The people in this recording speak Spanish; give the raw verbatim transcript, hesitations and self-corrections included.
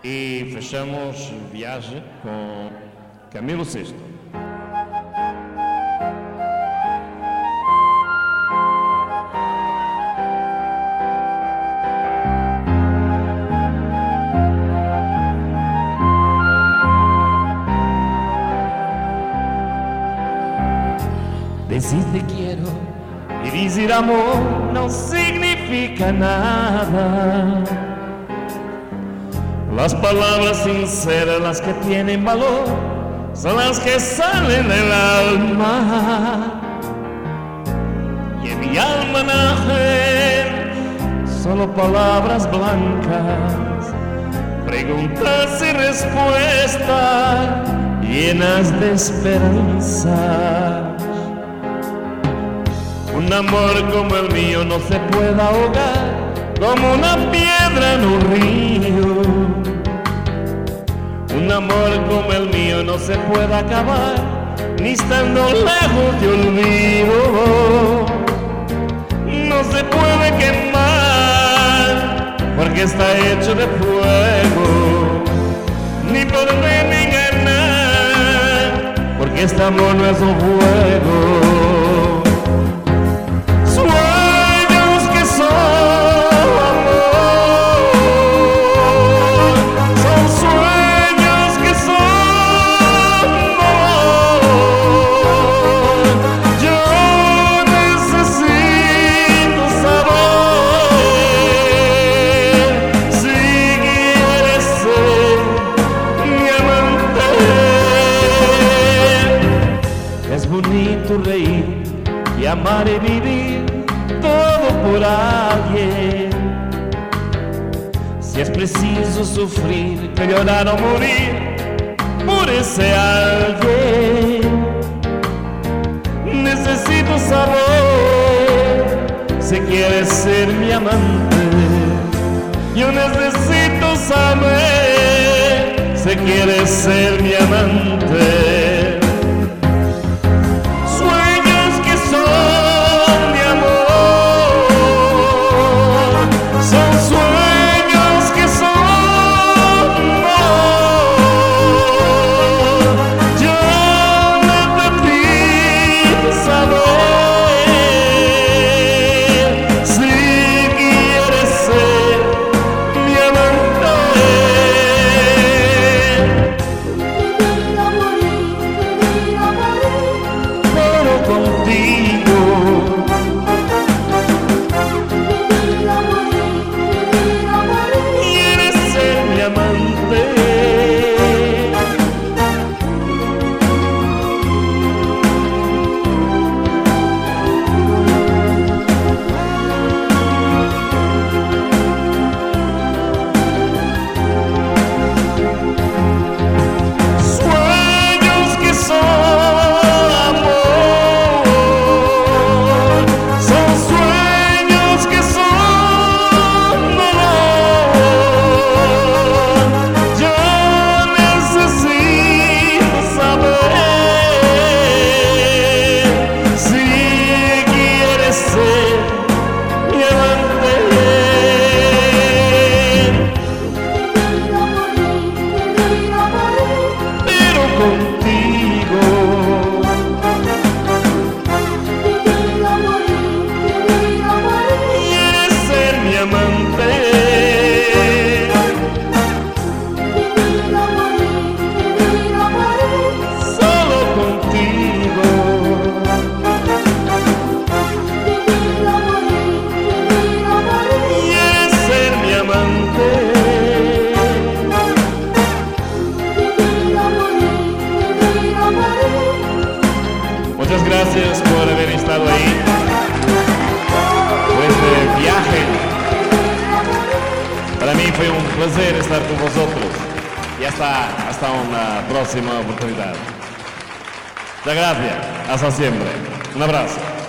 E fechamos Viagem com Camilo Sesto. Decir te quiero y decir amor no significa nada. Las palabras sinceras, las que tienen valor, son las que salen del alma. Y en mi almanaje solo palabras blancas, preguntas y respuestas llenas de esperanza. Un amor como el mío no se puede ahogar como una piedra en un río. Un amor como el mío no se puede acabar ni estando lejos de olvido. No se puede quemar porque está hecho de fuego, ni podré engañar porque este amor no es un juego. Reír y amar y vivir todo por alguien. Si es preciso sufrir, llorar o morir por ese alguien. Necesito saber si quieres ser mi amante. Yo necesito saber si quieres ser mi amante. Muchas gracias por haber estado ahí. Por este viaje. Para mí fue un placer estar con vosotros. Y hasta, hasta una próxima oportunidad. Muchas gracias. Hasta siempre. Un abrazo.